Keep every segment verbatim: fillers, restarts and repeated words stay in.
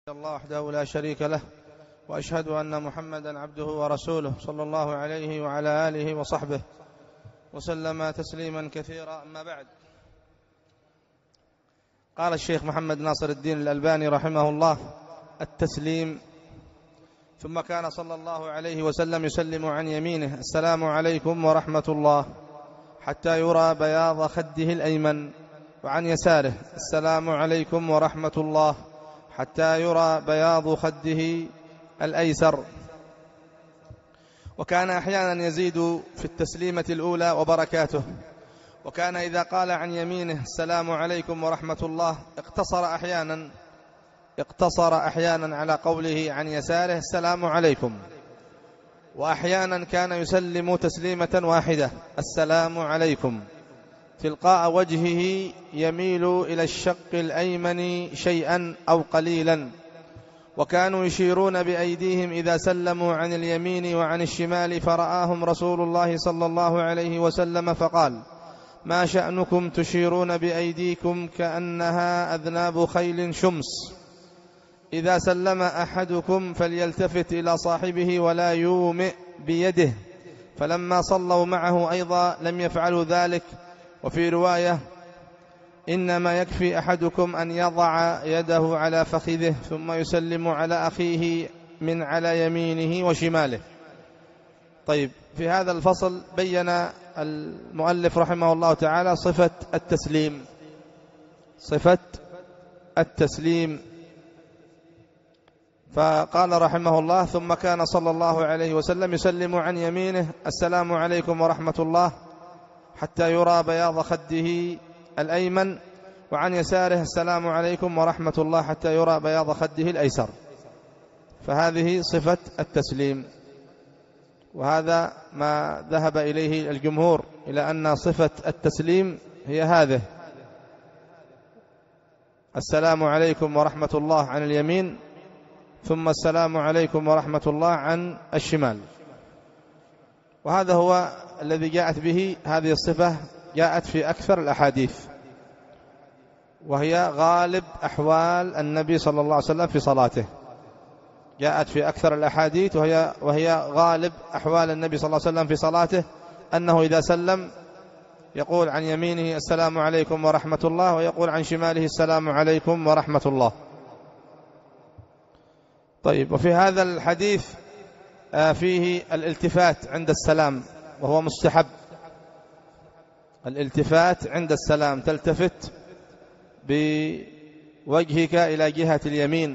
الله وحده لا شريك له، وأشهد أن محمدا عبده ورسوله صلى الله عليه وعلى آله وصحبه وسلم تسليما كثيرا. أما بعد، قال الشيخ محمد ناصر الدين الألباني رحمه الله: التسليم. ثم كان صلى الله عليه وسلم يسلم عن يمينه: السلام عليكم ورحمة الله، حتى يرى بياض خده الأيمن، وعن يساره: السلام عليكم ورحمة الله، حتى يرى بياض خده الأيسر. وكان أحيانا يزيد في التسليمة الأولى وبركاته، وكان إذا قال عن يمينه: السلام عليكم ورحمة الله، اقتصر أحيانا اقتصر أحيانا على قوله عن يساره: السلام عليكم. وأحيانا كان يسلم تسليمة واحدة: السلام عليكم، تلقاء وجهه يميل إلى الشق الأيمن شيئا أو قليلا. وكانوا يشيرون بأيديهم إذا سلموا عن اليمين وعن الشمال، فرآهم رسول الله صلى الله عليه وسلم فقال: ما شأنكم تشيرون بأيديكم كأنها أذناب خيل شمس؟ إذا سلم أحدكم فليلتفت إلى صاحبه ولا يومئ بيده. فلما صلوا معه أيضا لم يفعلوا ذلك. وفي رواية: إنما يكفي أحدكم أن يضع يده على فخذه ثم يسلم على أخيه من على يمينه وشماله. طيب، في هذا الفصل بين المؤلف رحمه الله تعالى صفة التسليم صفة التسليم فقال رحمه الله: ثم كان صلى الله عليه وسلم يسلم عن يمينه: السلام عليكم ورحمة الله، حتى يرى بياض خده الأيمن، وعن يساره: السلام عليكم ورحمة الله، حتى يرى بياض خده الأيسر. فهذه صفة التسليم، وهذا ما ذهب إليه الجمهور، إلى أن صفة التسليم هي هذه: السلام عليكم ورحمة الله عن اليمين، ثم السلام عليكم ورحمة الله عن الشمال. وهذا هو الذي جاءت به هذه الصفة، جاءت في أكثر الأحاديث، وهي غالب أحوال النبي صلى الله عليه وسلم في صلاته. جاءت في أكثر الأحاديث وهي, وهي غالب أحوال النبي صلى الله عليه وسلم في صلاته، أنه إذا سلم يقول عن يمينه: السلام عليكم ورحمة الله، ويقول عن شماله: السلام عليكم ورحمة الله. طيب، وفي هذا الحديث فيه الالتفات عند السلام، وهو مستحب. الالتفات عند السلام، تلتفت بوجهك إلى جهة اليمين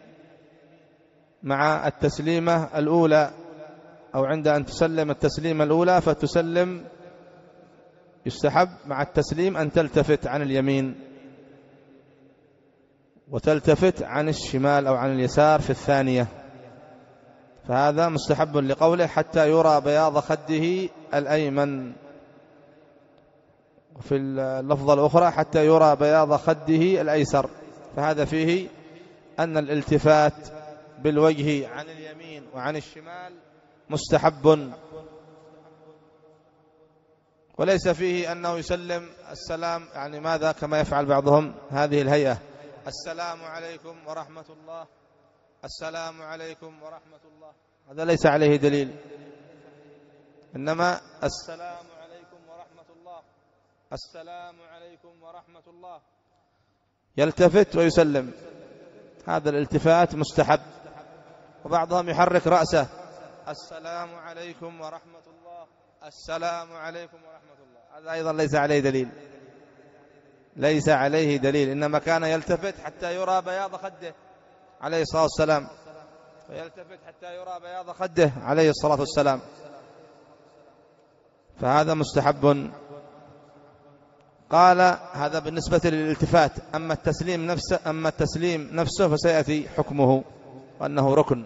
مع التسليمة الأولى، أو عند أن تسلم التسليمة الأولى فتسلم، يستحب مع التسليم أن تلتفت عن اليمين وتلتفت عن الشمال أو عن اليسار في الثانية. فهذا مستحب لقوله: حتى يرى بياض خده الأيمن. وفي اللفظة الأخرى: حتى يرى بياض خده الأيسر. فهذا فيه أن الالتفات بالوجه عن اليمين وعن الشمال مستحب، وليس فيه أنه يسلم السلام يعني ماذا كما يفعل بعضهم هذه الهيئة: السلام عليكم ورحمة الله، السلام عليكم ورحمة الله. هذا ليس عليه دليل، إنما السلام عليكم ورحمة الله، السلام عليكم ورحمة الله، يلتفت ويسلم. هذا الالتفات مستحب. وبعضهم يحرك رأسه: السلام عليكم ورحمة الله، السلام عليكم ورحمة الله. هذا أيضا ليس عليه دليل، ليس عليه دليل، إنما كان يلتفت حتى يرى بياض خده عليه الصلاة والسلام، ويلتفت حتى يرى بياض خده عليه الصلاة والسلام. فهذا مستحب. قال: هذا بالنسبة للالتفات. أما التسليم نفسه أما التسليم نفسه فسيأتي حكمه وأنه ركن.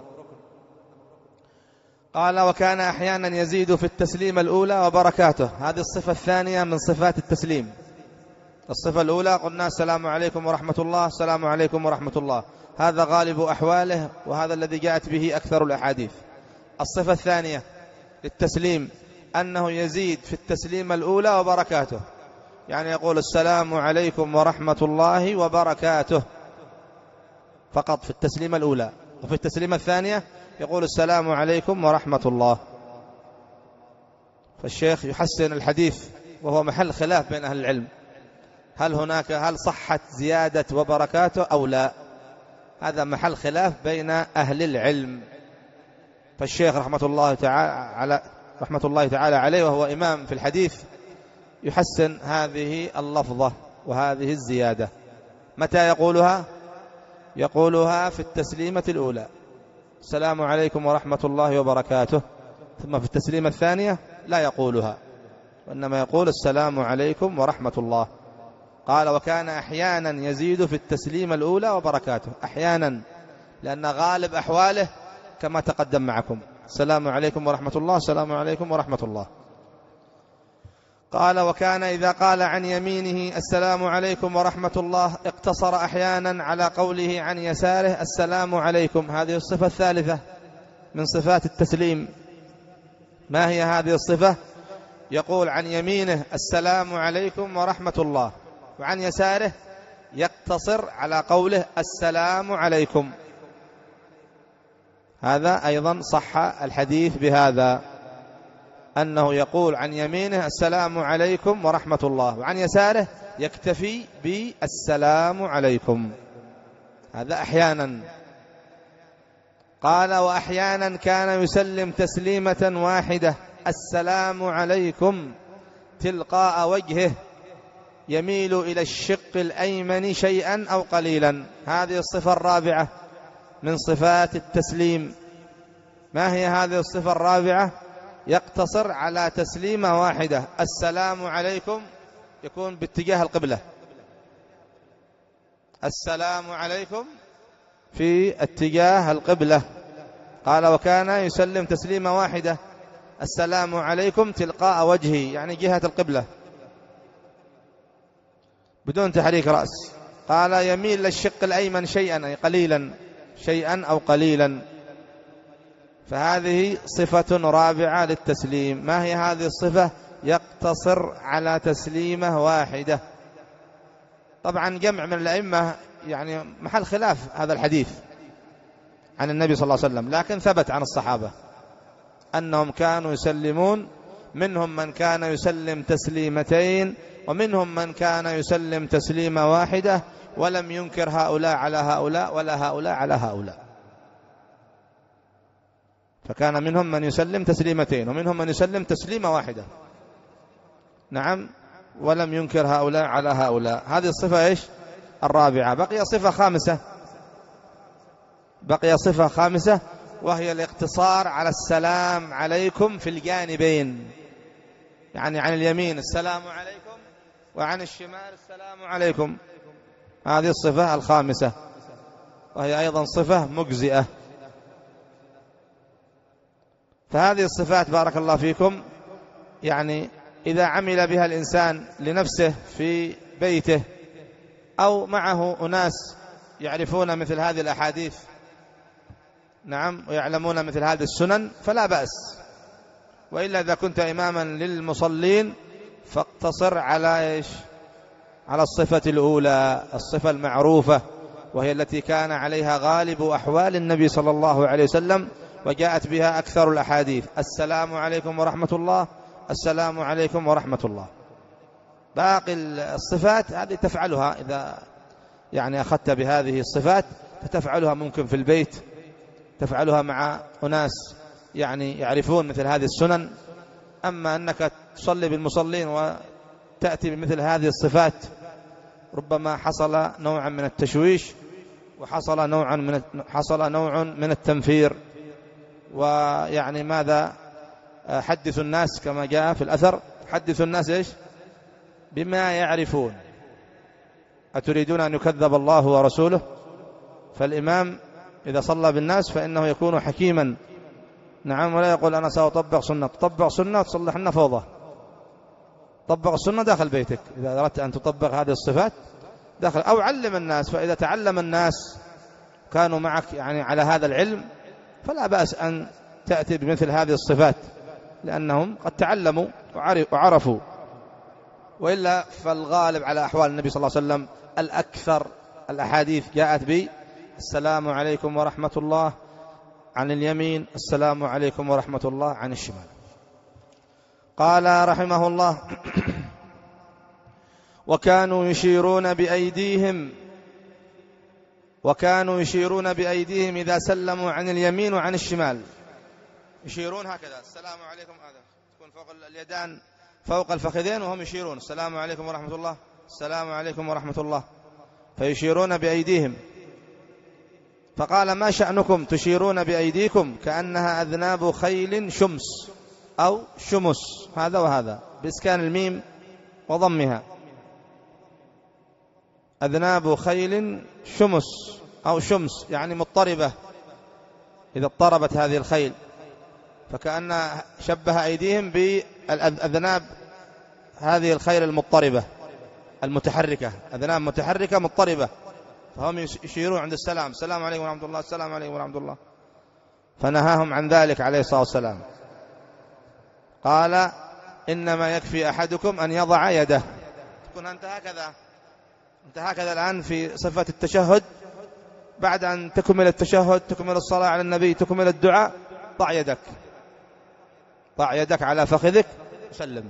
قال: وكان أحيانا يزيد في التسليم الأولى وبركاته. هذه الصفة الثانية من صفات التسليم. الصفة الأولى قلنا: السلام عليكم ورحمة الله، السلام عليكم ورحمة الله. هذا غالب أحواله، وهذا الذي جاءت به أكثر الأحاديث. الصفة الثانية للتسليم أنه يزيد في التسليم الأولى وبركاته، يعني يقول: السلام عليكم ورحمة الله وبركاته. فقط في التسليمة الأولى، وفي التسليمة الثانية يقول السلام عليكم ورحمة الله. فالشيخ يحسن الحديث، وهو محل خلاف بين أهل العلم، هل هناك هل صحت زيادة وبركاته أو لا؟ هذا محل خلاف بين أهل العلم. فالشيخ رحمة الله تعالى على رحمة الله تعالى عليه، وهو إمام في الحديث، يحسن هذه اللفظة وهذه الزيادة. متى يقولها؟ يقولها في التسليمة الأولى، السلام عليكم ورحمة الله وبركاته، ثم في التسليمة الثانية لا يقولها، وإنما يقول السلام عليكم ورحمة الله. قال وكان أحيانا يزيد في التسليمة الأولى وبركاته، أحيانا، لأن غالب أحواله كما تقدم معكم، السلام عليكم ورحمة الله، السلام عليكم ورحمة الله. قال وكان إذا قال عن يمينه السلام عليكم ورحمة الله اقتصر أحيانا على قوله عن يساره السلام عليكم. هذه الصفة الثالثة من صفات التسليم. ما هي هذه الصفة؟ يقول عن يمينه السلام عليكم ورحمة الله، وعن يساره يقتصر على قوله السلام عليكم. هذا أيضا صح الحديث بهذا، أنه يقول عن يمينه السلام عليكم ورحمة الله، وعن يساره يكتفي بالسلام عليكم. هذا أحيانا. قال وأحيانا كان يسلم تسليمة واحدة السلام عليكم تلقاء وجهه، يميل إلى الشق الأيمن شيئا أو قليلا. هذه الصفة الرابعة من صفات التسليم. ما هي هذه الصفة الرابعة؟ يقتصر على تسليمة واحدة، السلام عليكم يكون باتجاه القبلة، السلام عليكم في اتجاه القبلة. قال وكان يسلم تسليمة واحدة السلام عليكم تلقاء وجهه، يعني جهة القبلة، بدون تحريك رأس. قال يميل للشق الأيمن شيئا أي قليلا، شيئا أو قليلا. فهذه صفة رابعة للتسليم. ما هي هذه الصفة؟ يقتصر على تسليمة واحدة. طبعا جمع من الأئمة يعني محل خلاف هذا الحديث عن النبي صلى الله عليه وسلم، لكن ثبت عن الصحابة أنهم كانوا يسلمون، منهم من كان يسلم تسليمتين، ومنهم من كان يسلم تسليمة واحدة، ولم ينكر هؤلاء على هؤلاء ولا هؤلاء على هؤلاء. فكان منهم من يسلم تسليمتين ومنهم من يسلم تسليمة واحدة، نعم، ولم ينكر هؤلاء على هؤلاء. هذه الصفة إيش؟ الرابعة. بقي صفة خامسة، بقي صفة خامسة وهي الاقتصار على السلام عليكم في الجانبين، يعني عن اليمين السلام عليكم وعن الشمال السلام عليكم. هذه الصفة الخامسة، وهي أيضا صفة مجزئة. فهذه الصفات بارك الله فيكم يعني إذا عمل بها الإنسان لنفسه في بيته أو معه أناس يعرفون مثل هذه الأحاديث، نعم، ويعلمون مثل هذه السنن، فلا بأس. وإلا إذا كنت إماما للمصلين فاقتصر على إيش؟ على الصفة الأولى، الصفة المعروفة، وهي التي كان عليها غالب أحوال النبي صلى الله عليه وسلم، وجاءت بها أكثر الأحاديث، السلام عليكم ورحمة الله، السلام عليكم ورحمة الله. باقي الصفات هذه تفعلها إذا يعني أخذت بهذه الصفات، فتفعلها ممكن في البيت، تفعلها مع أناس يعني يعرفون مثل هذه السنن. أما أنك تصلي بالمصلين وتأتي بمثل هذه الصفات ربما حصل نوعا من التشويش، وحصل نوعا من حصل نوع من التنفير. ويعني ماذا حدث الناس كما جاء في الأثر، حدث الناس إيش؟ بما يعرفون. أتريدون أن يكذب الله ورسوله؟ فالإمام إذا صلى بالناس فإنه يكون حكيما، نعم، ولا يقول أنا سأطبق سنة. تطبق سنة تصلح لنا فوضى. طبق السنة داخل بيتك إذا أردت أن تطبق هذه الصفات داخل، أو علم الناس. فإذا تعلم الناس كانوا معك يعني على هذا العلم فلا بأس أن تأتي بمثل هذه الصفات، لأنهم قد تعلموا وعرفوا. وإلا فالغالب على أحوال النبي صلى الله عليه وسلم الأكثر الأحاديث جاءت السلام عليكم ورحمة الله عن اليمين، السلام عليكم ورحمة الله عن الشمال. قال رحمه الله: وكانوا يشيرون بأيديهم وكانوا يشيرون بأيديهم إذا سلموا عن اليمين وعن الشمال، يشيرون هكذا: السلام عليكم، هذا تكون فوق اليدان فوق الفخذين وهم يشيرون: السلام عليكم ورحمة الله، السلام عليكم ورحمة الله، فيشيرون بأيديهم. فقال: ما شأنكم تشيرون بأيديكم كأنها أذناب خيل شمس أو شمس، هذا وهذا بإسكان الميم وضمها، أذناب خيل شمس أو شمس، يعني مضطربة، إذا اضطربت هذه الخيل، فكأن شبه أيديهم بالأذناب هذه الخيل المضطربة المتحركة، أذناب متحركة مضطربة، فهم يشيرون عند السلام: السلام عليكم ورحمة الله، السلام عليكم ورحمة الله. فنهاهم عن ذلك عليه الصلاة والسلام. قال: إنما يكفي أحدكم أن يضع يده. تكون أنت هكذا أنت هكذا الآن في صفة التشهد، بعد أن تكمل التشهد، تكمل الصلاة على النبي، تكمل الدعاء، ضع يدك ضع يدك على فخذك، سلم،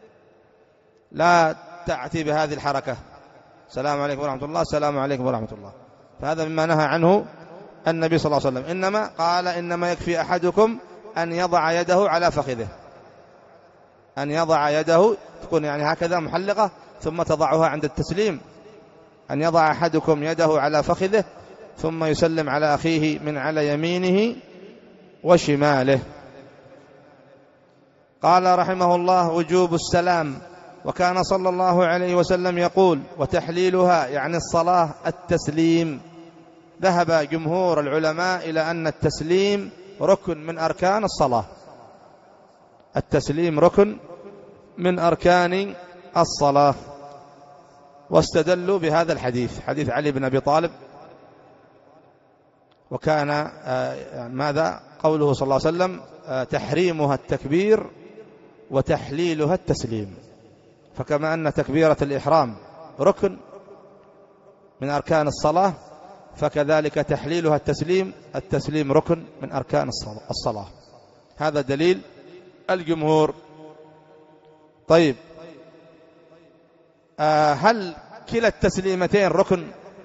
لا تأتي بهذه الحركة: السلام عليكم ورحمة الله، السلام عليكم ورحمة الله. فهذا مما نهى عنه النبي صلى الله عليه وسلم. إنما قال: إنما يكفي أحدكم أن يضع يده على فخذه، أن يضع يده، تكون يعني هكذا محلقة، ثم تضعها عند التسليم، أن يضع أحدكم يده على فخذه ثم يسلم على أخيه من على يمينه وشماله. قال رحمه الله: وجوب السلام. وكان صلى الله عليه وسلم يقول: وتحليلها، يعني الصلاة، التسليم. ذهب جمهور العلماء إلى أن التسليم ركن من أركان الصلاة، التسليم ركن من أركان الصلاة، واستدلوا بهذا الحديث، حديث علي بن أبي طالب. وكان ماذا قوله صلى الله عليه وسلم: تحريمها التكبير وتحليلها التسليم. فكما أن تكبيرة الإحرام ركن من أركان الصلاة، فكذلك تحليلها التسليم، التسليم ركن من أركان الصلاة. هذا دليل الجمهور. طيب، هل كلا التسليمتين ركن؟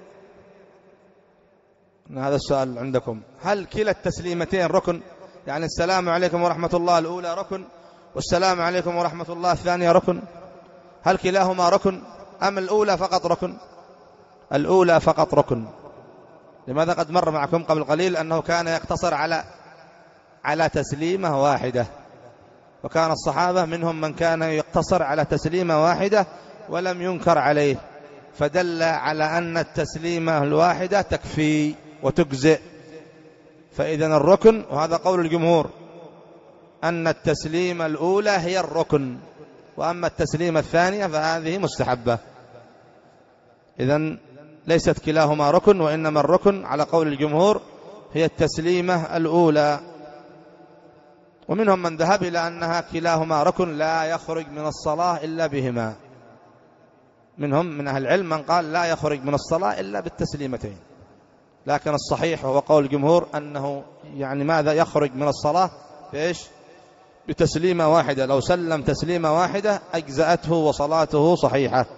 هذا السؤال عندكم. هل كلا التسليمتين ركن؟ يعني السلام عليكم ورحمة الله الأولى ركن، والسلام عليكم ورحمة الله الثانية ركن. هل كلاهما ركن أم الأولى فقط ركن؟ الأولى فقط ركن. لماذا؟ قد مر معكم قبل قليل أنه كان يقتصر على على تسليمة واحدة، وكان الصحابة منهم من كان يقتصر على تسليمة واحدة ولم ينكر عليه، فدل على أن التسليمة الواحدة تكفي وتجزئ. فإذن الركن، وهذا قول الجمهور، أن التسليمة الأولى هي الركن، وأما التسليمة الثانية فهذه مستحبة. إذن ليست كلاهما ركن، وإنما الركن على قول الجمهور هي التسليمة الأولى. ومنهم من ذهب إلى أنها كلاهما ركن لا يخرج من الصلاة إلا بهما، منهم من أهل العلم من قال لا يخرج من الصلاة إلا بالتسليمتين، لكن الصحيح هو قول الجمهور أنه يعني ماذا يخرج من الصلاة بإيش؟ بتسليمة واحدة. لو سلم تسليمة واحدة أجزأته وصلاته صحيحة،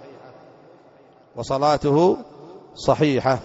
وصلاته صحيحة.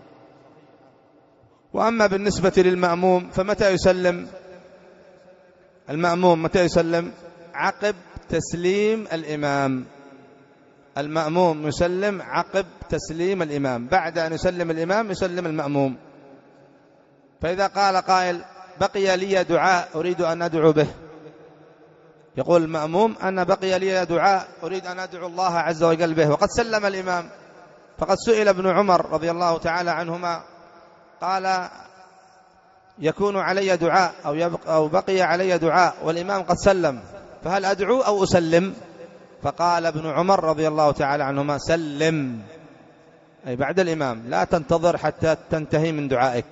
وأما بالنسبة للمأموم فمتى يسلم المأموم؟ متى يسلم؟ عقب تسليم الإمام. المأموم يسلم عقب تسليم الإمام، بعد أن يسلم الإمام يسلم المأموم. فإذا قال قائل: بقي لي دعاء أريد أن أدعو به، يقول المأموم: أنا بقي لي دعاء أريد أن أدعو الله عز وجل به، وقد سلم الإمام. فقد سئل ابن عمر رضي الله تعالى عنهما، قال: يكون علي دعاء أو, يبقى أو بقي علي دعاء والإمام قد سلم، فهل أدعو أو أسلم؟ فقال ابن عمر رضي الله تعالى عنهما: سلم، أي بعد الإمام، لا تنتظر حتى تنتهي من دعائك.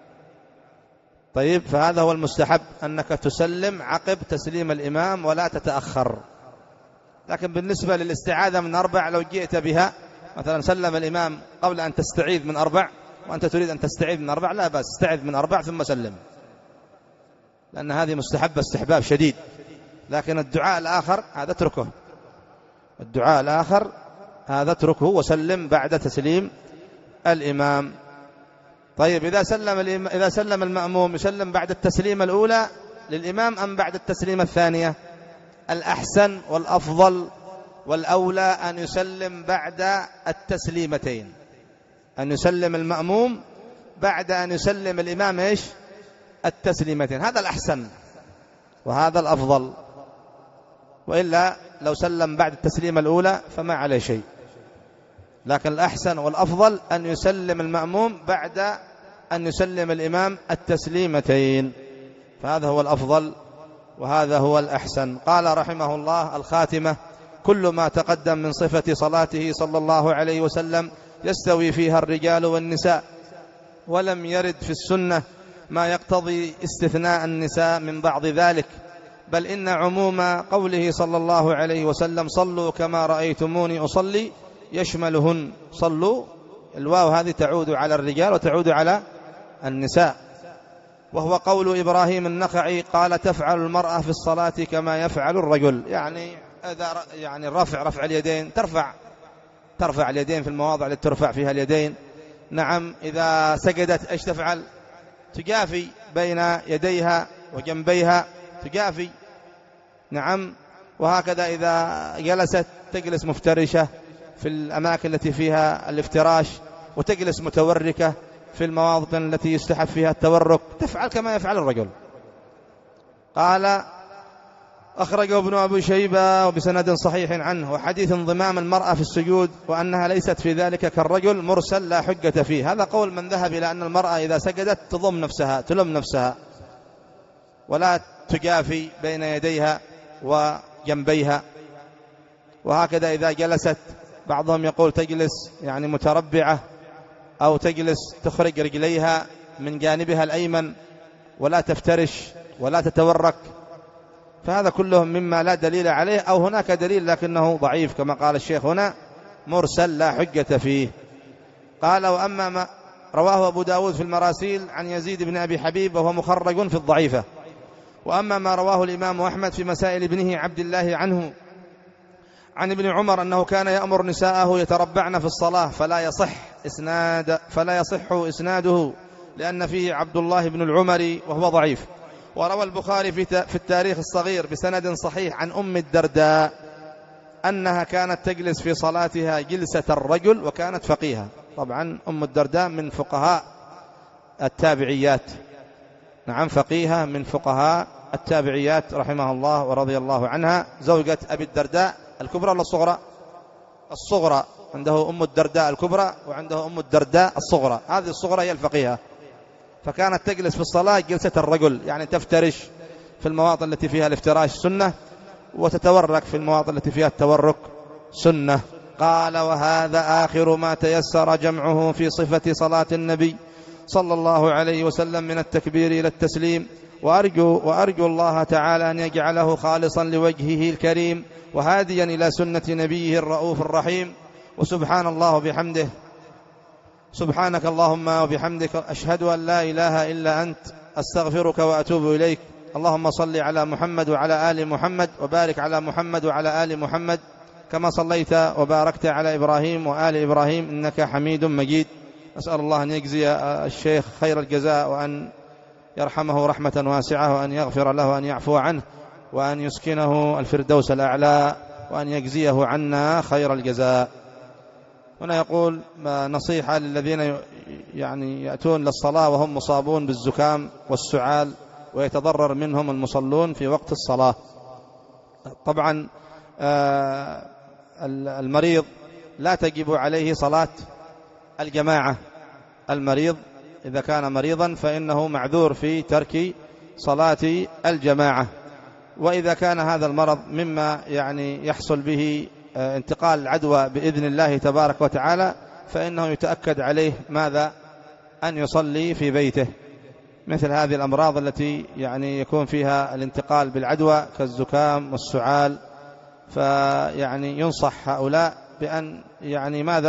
طيب، فهذا هو المستحب، أنك تسلم عقب تسليم الإمام ولا تتأخر. لكن بالنسبة للاستعاذة من أربع، لو جئت بها مثلا سلم الإمام قبل أن تستعيذ من أربع، وأنت تريد أن تستعيذ من أربع لا بأس، استعذ من أربع ثم سلم، لأن هذه مستحبة استحباب شديد. لكن الدعاء الآخر هذا اتركه، الدعاء الآخر هذا اتركه وسلم بعد تسليم الإمام. طيب إذا سلم الإمام، إذا سلم المأموم يسلم بعد التسليمة الأولى للإمام أم بعد التسليمة الثانية؟ الأحسن والأفضل والأولى أن يسلم بعد التسليمتين، أن يسلم المأموم بعد أن يسلم الإمام إيش؟ التسليمتين، هذا الأحسن وهذا الأفضل. وإلا لو سلم بعد التسليمة الأولى فما عليه شيء، لكن الأحسن والأفضل أن يسلم المأموم بعد أن يسلم الإمام التسليمتين، فهذا هو الأفضل وهذا هو الأحسن. قال رحمه الله: الخاتمة: كل ما تقدم من صفة صلاته صلى الله عليه وسلم يستوي فيها الرجال والنساء، ولم يرد في السنة ما يقتضي استثناء النساء من بعض ذلك، بل إن عموم قوله صلى الله عليه وسلم: صلوا كما رأيتموني أصلي، يشملهن. صلوا، الواو هذه تعود على الرجال وتعود على النساء. وهو قول إبراهيم النخعي قال: تفعل المرأة في الصلاة كما يفعل الرجل، يعني إذا يعني الرفع رفع اليدين، ترفع ترفع اليدين في المواضع التي ترفع فيها اليدين. نعم، إذا سجدت إيش تفعل؟ تجافي بين يديها وجنبيها، تجافي. نعم، وهكذا إذا جلست تجلس مفترشة في الأماكن التي فيها الافتراش، وتجلس متوركة في المواضع التي يستحب فيها التورك، تفعل كما يفعل الرجل. قال: أخرجه ابن أبي شيبة وبسند صحيح عنه. وحديث انضمام المرأة في السجود وأنها ليست في ذلك كالرجل مرسل لا حجة فيه، هذا قول من ذهب إلى أن المرأة إذا سجدت تضم نفسها تلم نفسها ولا تجافي بين يديها وجنبيها. وهكذا إذا جلست، بعضهم يقول تجلس يعني متربعة، أو تجلس تخرج رجليها من جانبها الأيمن ولا تفترش ولا تتورك، فهذا كلهم مما لا دليل عليه، أو هناك دليل لكنه ضعيف كما قال الشيخ هنا، مرسل لا حجة فيه. قال: وأما ما رواه أبو داود في المراسيل عن يزيد بن أبي حبيب وهو مخرج في الضعيفة. وأما ما رواه الإمام أحمد في مسائل ابنه عبد الله عنه عن ابن عمر أنه كان يأمر نساءه يتربعن في الصلاة، فلا يصح إسناد فلا يصح إسناده لأن فيه عبد الله بن العمري وهو ضعيف. وروى البخاري في التاريخ الصغير بسند صحيح عن أم الدرداء أنها كانت تجلس في صلاتها جلسة الرجل وكانت فقيهة. طبعا أم الدرداء من فقهاء التابعيات، نعم، فقيهة من فقهاء التابعيات رحمها الله ورضي الله عنها، زوجة أبي الدرداء الكبرى ولا الصغرى؟ الصغرى، عنده أم الدرداء الكبرى وعنده أم الدرداء الصغرى، هذه الصغرى هي الفقيهة. فكانت تجلس في الصلاة جلسة الرجل، يعني تفترش في المواطن التي فيها الافتراش سنة، وتتورك في المواطن التي فيها التورك سنة. قال: وهذا آخر ما تيسر جمعه في صفة صلاة النبي صلى الله عليه وسلم من التكبير إلى التسليم، وأرجو, وأرجو الله تعالى أن يجعله خالصا لوجهه الكريم وهاديا إلى سنة نبيه الرؤوف الرحيم. وسبحان الله بحمده، سبحانك اللهم وبحمدك، أشهد أن لا إله إلا أنت، أستغفرك وأتوب إليك. اللهم صل على محمد وعلى آل محمد، وبارك على محمد وعلى آل محمد كما صليت وباركت على إبراهيم وآل إبراهيم إنك حميد مجيد. أسأل الله أن يجزي الشيخ خير الجزاء، وأن يرحمه رحمة واسعة، وأن يغفر له، وأن يعفو عنه، وأن يسكنه الفردوس الأعلى، وأن يجزيه عنا خير الجزاء. هنا يقول: نصيحة للذين يعني يأتون للصلاة وهم مصابون بالزكام والسعال ويتضرر منهم المصلون في وقت الصلاة. طبعا المريض لا تجب عليه صلاة الجماعة، المريض إذا كان مريضا فإنه معذور في ترك صلاة الجماعة. وإذا كان هذا المرض مما يعني يحصل به انتقال العدوى بإذن الله تبارك وتعالى، فإنه يتأكد عليه ماذا؟ أن يصلي في بيته، مثل هذه الأمراض التي يعني يكون فيها الانتقال بالعدوى كالزكام والسعال، فيعني ينصح هؤلاء بأن يعني ماذا؟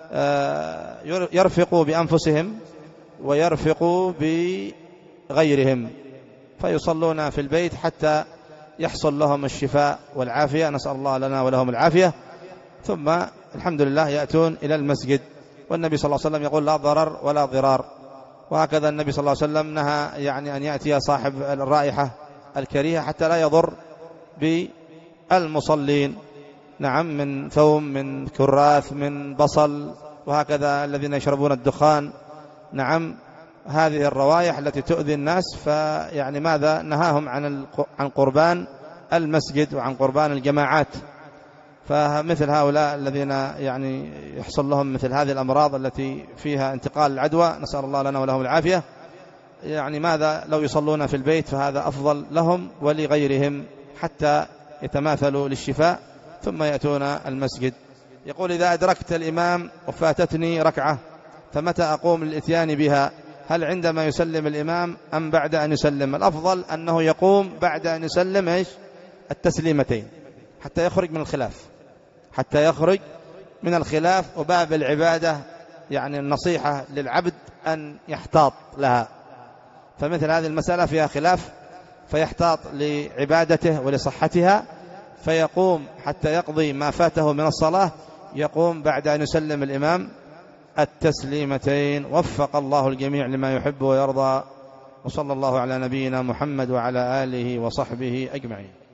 يرفقوا بأنفسهم ويرفقوا بغيرهم، فيصلون في البيت حتى يحصل لهم الشفاء والعافية، نسأل الله لنا ولهم العافية، ثم الحمد لله يأتون إلى المسجد. والنبي صلى الله عليه وسلم يقول لا ضرر ولا ضرار، وهكذا النبي صلى الله عليه وسلم نهى يعني أن يأتي صاحب الرائحة الكريهة حتى لا يضر بالمصلين، نعم، من ثوم، من كراث، من بصل، وهكذا الذين يشربون الدخان، نعم، هذه الروائح التي تؤذي الناس، فيعني ماذا نهاهم عن عن قربان المسجد وعن قربان الجماعات. فمثل هؤلاء الذين يعني يحصل لهم مثل هذه الأمراض التي فيها انتقال العدوى، نسأل الله لنا ولهم العافية، يعني ماذا لو يصلون في البيت فهذا أفضل لهم ولغيرهم حتى يتماثلوا للشفاء ثم يأتون المسجد. يقول إذا أدركت الإمام وفاتتني ركعة فمتى أقوم للإتيان بها؟ هل عندما يسلم الإمام أم بعد أن يسلم؟ الأفضل أنه يقوم بعد أن يسلم إيش التسليمتين حتى يخرج من الخلاف، حتى يخرج من الخلاف. وباب العبادة يعني النصيحة للعبد أن يحتاط لها، فمثل هذه المسألة فيها خلاف فيحتاط لعبادته ولصحتها، فيقوم حتى يقضي ما فاته من الصلاة، يقوم بعد أن يسلم الإمام التسليمتين. وفق الله الجميع لما يحب ويرضى، وصلى الله على نبينا محمد وعلى آله وصحبه أجمعين.